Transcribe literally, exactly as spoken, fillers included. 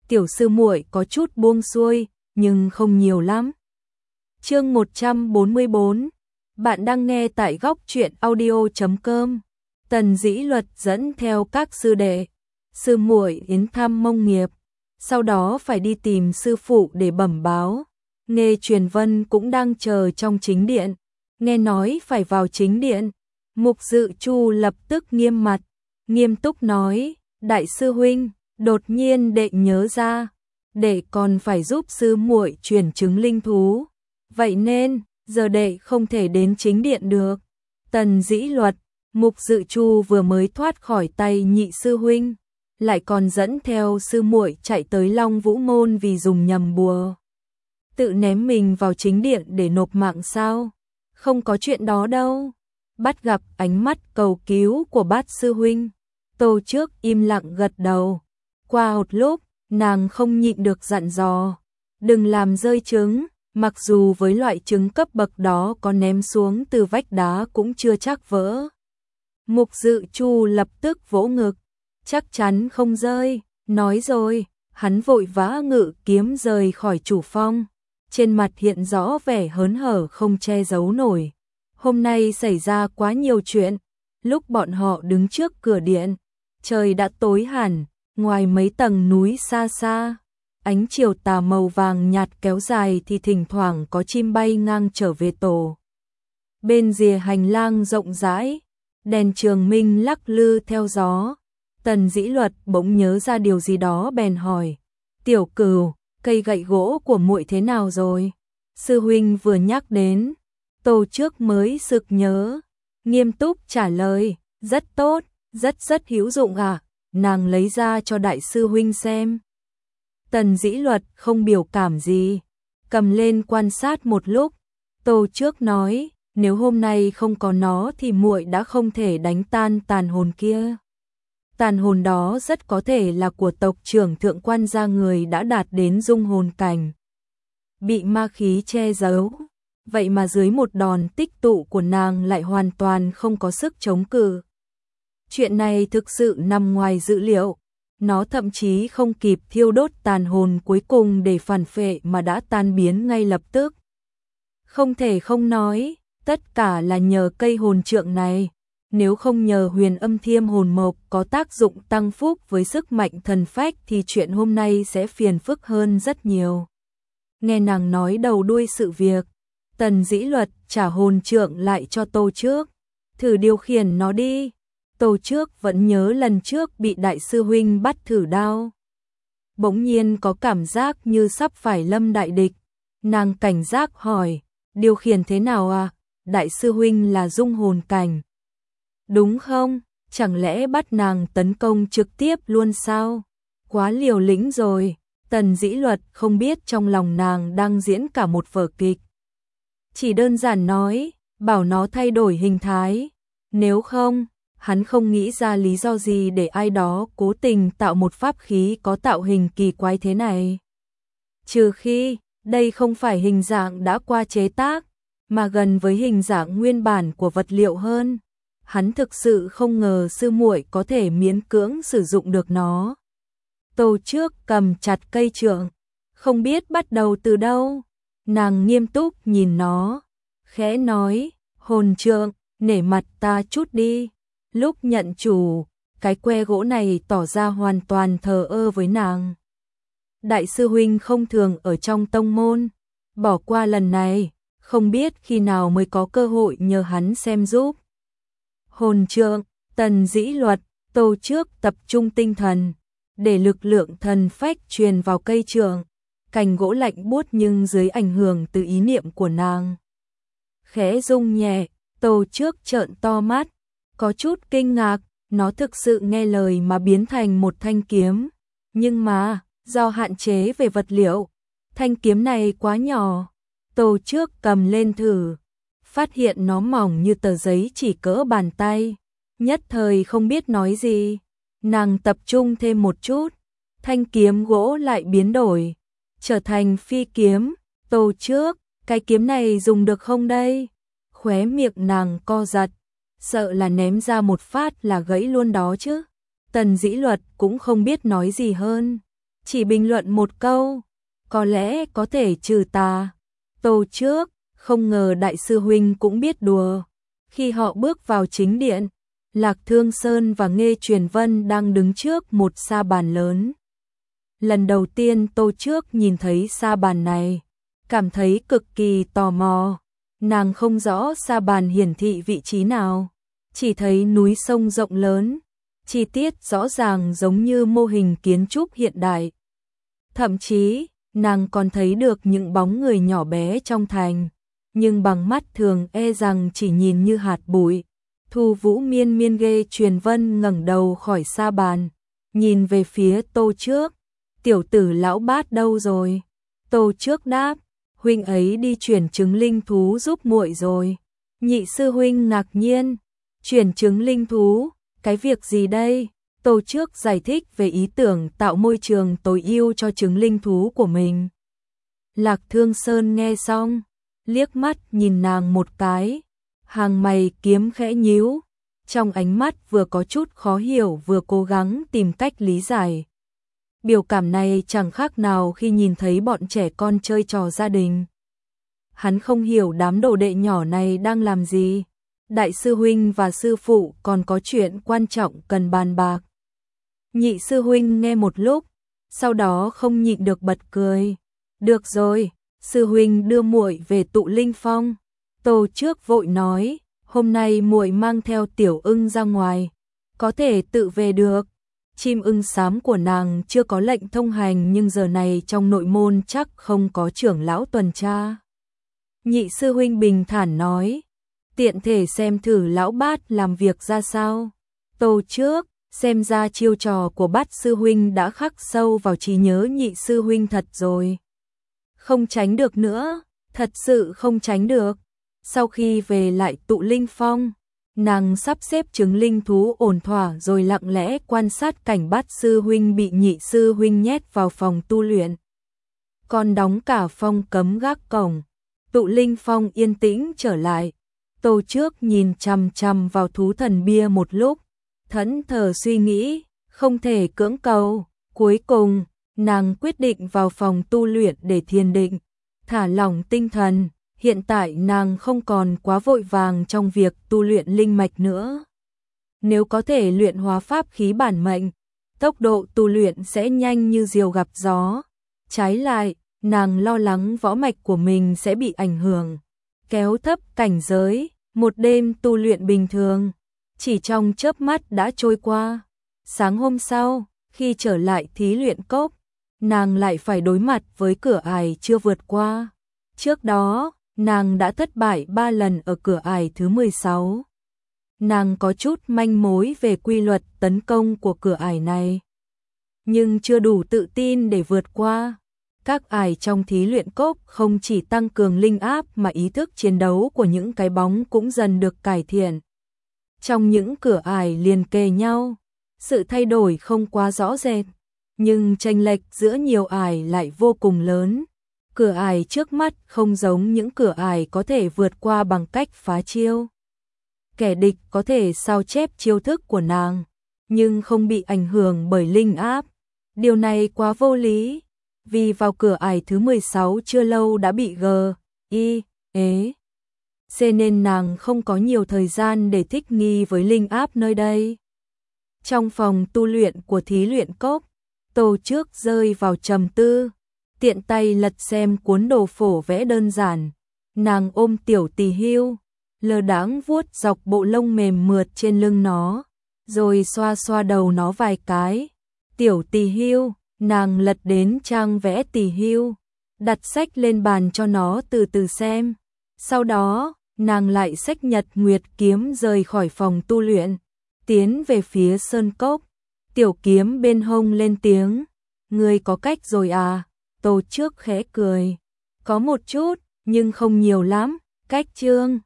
tiểu sư muội có chút buông xuôi, nhưng không nhiều lắm. Chương một trăm bốn mươi bốn. Bạn đang nghe tại góc truyện audio chấm com. Tần Dĩ Luật dẫn theo các sư đệ, sư muội đến thăm Mông Nghiệp, sau đó phải đi tìm sư phụ để bẩm báo. Nghe Truyền Vân cũng đang chờ trong chính điện, nghe nói phải vào chính điện. Mục Dự Chu lập tức nghiêm mặt, nghiêm túc nói, đại sư huynh, đột nhiên đệ nhớ ra, đệ còn phải giúp sư muội chuyển chứng linh thú, vậy nên giờ đệ không thể đến chính điện được. Tần Dĩ Luật, Mục Dự Chu vừa mới thoát khỏi tay nhị sư huynh, lại còn dẫn theo sư muội chạy tới Long Vũ Môn vì dùng nhầm bùa, tự ném mình vào chính điện để nộp mạng sao? Không có chuyện đó đâu. Bắt gặp ánh mắt cầu cứu của Bát sư huynh, Tô Trước im lặng gật đầu. Qua một lúc, nàng không nhịn được dặn dò, đừng làm rơi trứng, mặc dù với loại trứng cấp bậc đó có ném xuống từ vách đá cũng chưa chắc vỡ. Mục Dự Chu lập tức vỗ ngực, chắc chắn không rơi, nói rồi, hắn vội vã ngự kiếm rời khỏi chủ phong, trên mặt hiện rõ vẻ hớn hở không che giấu nổi. Hôm nay xảy ra quá nhiều chuyện, lúc bọn họ đứng trước cửa điện, trời đã tối hẳn, ngoài mấy tầng núi xa xa, ánh chiều tà màu vàng nhạt kéo dài thì thỉnh thoảng có chim bay ngang trở về tổ. Bên rìa hành lang rộng rãi, đèn trường minh lắc lư theo gió. Tần Dĩ Luật bỗng nhớ ra điều gì đó bèn hỏi, tiểu cửu, cây gậy gỗ của muội thế nào rồi? Sư huynh vừa nhắc đến. Tô Trước mới sực nhớ, nghiêm túc trả lời, rất tốt, rất rất hữu dụng à, nàng lấy ra cho đại sư huynh xem. Tần Dĩ Luật không biểu cảm gì, cầm lên quan sát một lúc. Tô Trước nói, nếu hôm nay không có nó thì muội đã không thể đánh tan tàn hồn kia. Tàn hồn đó rất có thể là của tộc trưởng thượng quan gia người đã đạt đến dung hồn cảnh, bị ma khí che giấu. Vậy mà dưới một đòn tích tụ của nàng lại hoàn toàn không có sức chống cự. Chuyện này thực sự nằm ngoài dự liệu, nó thậm chí không kịp thiêu đốt tàn hồn cuối cùng để phản phệ mà đã tan biến ngay lập tức. Không thể không nói, tất cả là nhờ cây hồn trượng này, nếu không nhờ Huyền Âm Thiêm hồn mộc có tác dụng tăng phúc với sức mạnh thần phách thì chuyện hôm nay sẽ phiền phức hơn rất nhiều. Nghe nàng nói đầu đuôi sự việc, Tần Dĩ Luật trả hồn trượng lại cho Tô Trước, thử điều khiển nó đi. Tô Trước vẫn nhớ lần trước bị đại sư huynh bắt thử đao, bỗng nhiên có cảm giác như sắp phải lâm đại địch. Nàng cảnh giác hỏi, điều khiển thế nào à? Đại sư huynh là dung hồn cảnh, đúng không? Chẳng lẽ bắt nàng tấn công trực tiếp luôn sao? Quá liều lĩnh rồi. Tần Dĩ Luật không biết trong lòng nàng đang diễn cả một vở kịch. Chỉ đơn giản nói, bảo nó thay đổi hình thái. Nếu không, hắn không nghĩ ra lý do gì để ai đó cố tình tạo một pháp khí có tạo hình kỳ quái thế này. Trừ khi, đây không phải hình dạng đã qua chế tác, mà gần với hình dạng nguyên bản của vật liệu hơn. Hắn thực sự không ngờ sư muội có thể miễn cưỡng sử dụng được nó. Tô Trước cầm chặt cây trượng, không biết bắt đầu từ đâu. Nàng nghiêm túc nhìn nó, khẽ nói, hồn trượng, nể mặt ta chút đi. Lúc nhận chủ, cái que gỗ này tỏ ra hoàn toàn thờ ơ với nàng. Đại sư huynh không thường ở trong tông môn, bỏ qua lần này, không biết khi nào mới có cơ hội nhờ hắn xem giúp. Hồn trượng, Tần Dĩ Luật, Tô Trước tập trung tinh thần, để lực lượng thần phách truyền vào cây trượng. Cành gỗ lạnh buốt nhưng dưới ảnh hưởng từ ý niệm của nàng, khẽ rung nhẹ. Tô Trước trợn to mắt, có chút kinh ngạc, nó thực sự nghe lời mà biến thành một thanh kiếm. Nhưng mà, do hạn chế về vật liệu, thanh kiếm này quá nhỏ. Tô Trước cầm lên thử, phát hiện nó mỏng như tờ giấy chỉ cỡ bàn tay. Nhất thời không biết nói gì. Nàng tập trung thêm một chút, thanh kiếm gỗ lại biến đổi, trở thành phi kiếm. Tô Trước, cái kiếm này dùng được không đây? Khóe miệng nàng co giật, sợ là ném ra một phát là gãy luôn đó chứ. Tần Dĩ Luật cũng không biết nói gì hơn, Chỉ bình luận một câu, có lẽ có thể trừ tà. Tô Trước, không ngờ đại sư huynh cũng biết đùa. Khi họ bước vào chính điện, Lạc Thương Sơn và Nghê Truyền Vân đang đứng trước một sa bàn lớn. Lần đầu tiên Tô Trước nhìn thấy sa bàn này, cảm thấy cực kỳ tò mò. Nàng không rõ sa bàn hiển thị vị trí nào, chỉ thấy núi sông rộng lớn, chi tiết rõ ràng giống như mô hình kiến trúc hiện đại. Thậm chí, nàng còn thấy được những bóng người nhỏ bé trong thành, nhưng bằng mắt thường e rằng chỉ nhìn như hạt bụi. Thu Vũ miên miên Nghê Truyền Vân ngẩng đầu khỏi sa bàn, nhìn về phía Tô Trước. Tiểu tử lão bát đâu rồi? Tô Trước đáp, huynh ấy đi chuyển trứng linh thú giúp muội rồi. Nhị sư huynh ngạc nhiên, chuyển trứng linh thú, cái việc gì đây? Tô Trước giải thích về ý tưởng tạo môi trường tối ưu cho trứng linh thú của mình. Lạc Thương Sơn nghe xong, liếc mắt nhìn nàng một cái, hàng mày kiếm khẽ nhíu, trong ánh mắt vừa có chút khó hiểu vừa cố gắng tìm cách lý giải. Biểu cảm này chẳng khác nào khi nhìn thấy bọn trẻ con chơi trò gia đình. Hắn không hiểu đám đồ đệ nhỏ này đang làm gì. Đại sư huynh và sư phụ còn có chuyện quan trọng cần bàn bạc. Nhị sư huynh nghe một lúc, sau đó không nhịn được bật cười. Được rồi, sư huynh đưa muội về Tụ Linh Phong. Tô Trước vội nói, hôm nay muội mang theo Tiểu Ưng ra ngoài, có thể tự về được. Chim ưng xám của nàng chưa có lệnh thông hành nhưng giờ này trong nội môn chắc không có trưởng lão tuần tra. Nhị sư huynh bình thản nói, tiện thể xem thử lão bát làm việc ra sao. Tô Trước, xem ra chiêu trò của Bát sư huynh đã khắc sâu vào trí nhớ nhị sư huynh thật rồi. Không tránh được nữa, thật sự không tránh được. Sau khi về lại Tụ Linh Phong, nàng sắp xếp trứng linh thú ổn thỏa rồi lặng lẽ quan sát cảnh Bát sư huynh bị nhị sư huynh nhét vào phòng tu luyện. Còn đóng cả phong cấm gác cổng. Tụ Linh Phong yên tĩnh trở lại. Tô Trước nhìn chằm chằm vào thú thần bia một lúc, thẫn thờ suy nghĩ, không thể cưỡng cầu. Cuối cùng, nàng quyết định vào phòng tu luyện để thiền định, thả lỏng tinh thần. Hiện tại nàng không còn quá vội vàng trong việc tu luyện linh mạch nữa. Nếu có thể luyện hóa pháp khí bản mệnh, tốc độ tu luyện sẽ nhanh như diều gặp gió. Trái lại, nàng lo lắng võ mạch của mình sẽ bị ảnh hưởng, kéo thấp cảnh giới. Một đêm tu luyện bình thường, chỉ trong chớp mắt đã trôi qua. Sáng hôm sau, khi trở lại thí luyện cốc, nàng lại phải đối mặt với cửa ải chưa vượt qua. Trước đó, nàng đã thất bại ba lần ở cửa ải thứ mười sáu. Nàng có chút manh mối về quy luật tấn công của cửa ải này, nhưng chưa đủ tự tin để vượt qua. Các ải trong thí luyện cốc không chỉ tăng cường linh áp mà ý thức chiến đấu của những cái bóng cũng dần được cải thiện. Trong những cửa ải liền kề nhau, sự thay đổi không quá rõ rệt, nhưng chênh lệch giữa nhiều ải lại vô cùng lớn. Cửa ải trước mắt không giống những cửa ải có thể vượt qua bằng cách phá chiêu. Kẻ địch có thể sao chép chiêu thức của nàng, nhưng không bị ảnh hưởng bởi linh áp. Điều này quá vô lý, vì vào cửa ải thứ mười sáu chưa lâu đã bị G, I, ế. C nên nàng không có nhiều thời gian để thích nghi với linh áp nơi đây. Trong phòng tu luyện của thí luyện cốc, Tô Trước rơi vào trầm tư, tiện tay lật xem cuốn đồ phổ vẽ đơn giản. Nàng ôm Tiểu Tỳ Hưu, lơ đãng vuốt dọc bộ lông mềm mượt trên lưng nó, rồi xoa xoa đầu nó vài cái. Tiểu Tỳ Hưu, nàng lật đến trang vẽ Tỳ Hưu, đặt sách lên bàn cho nó từ từ xem. Sau đó, nàng lại xách Nhật Nguyệt kiếm rời khỏi phòng tu luyện, tiến về phía sơn cốc. Tiểu Kiếm bên hông lên tiếng, ngươi có cách rồi à? Tô Trước khẽ cười, có một chút, nhưng không nhiều lắm. Cách chương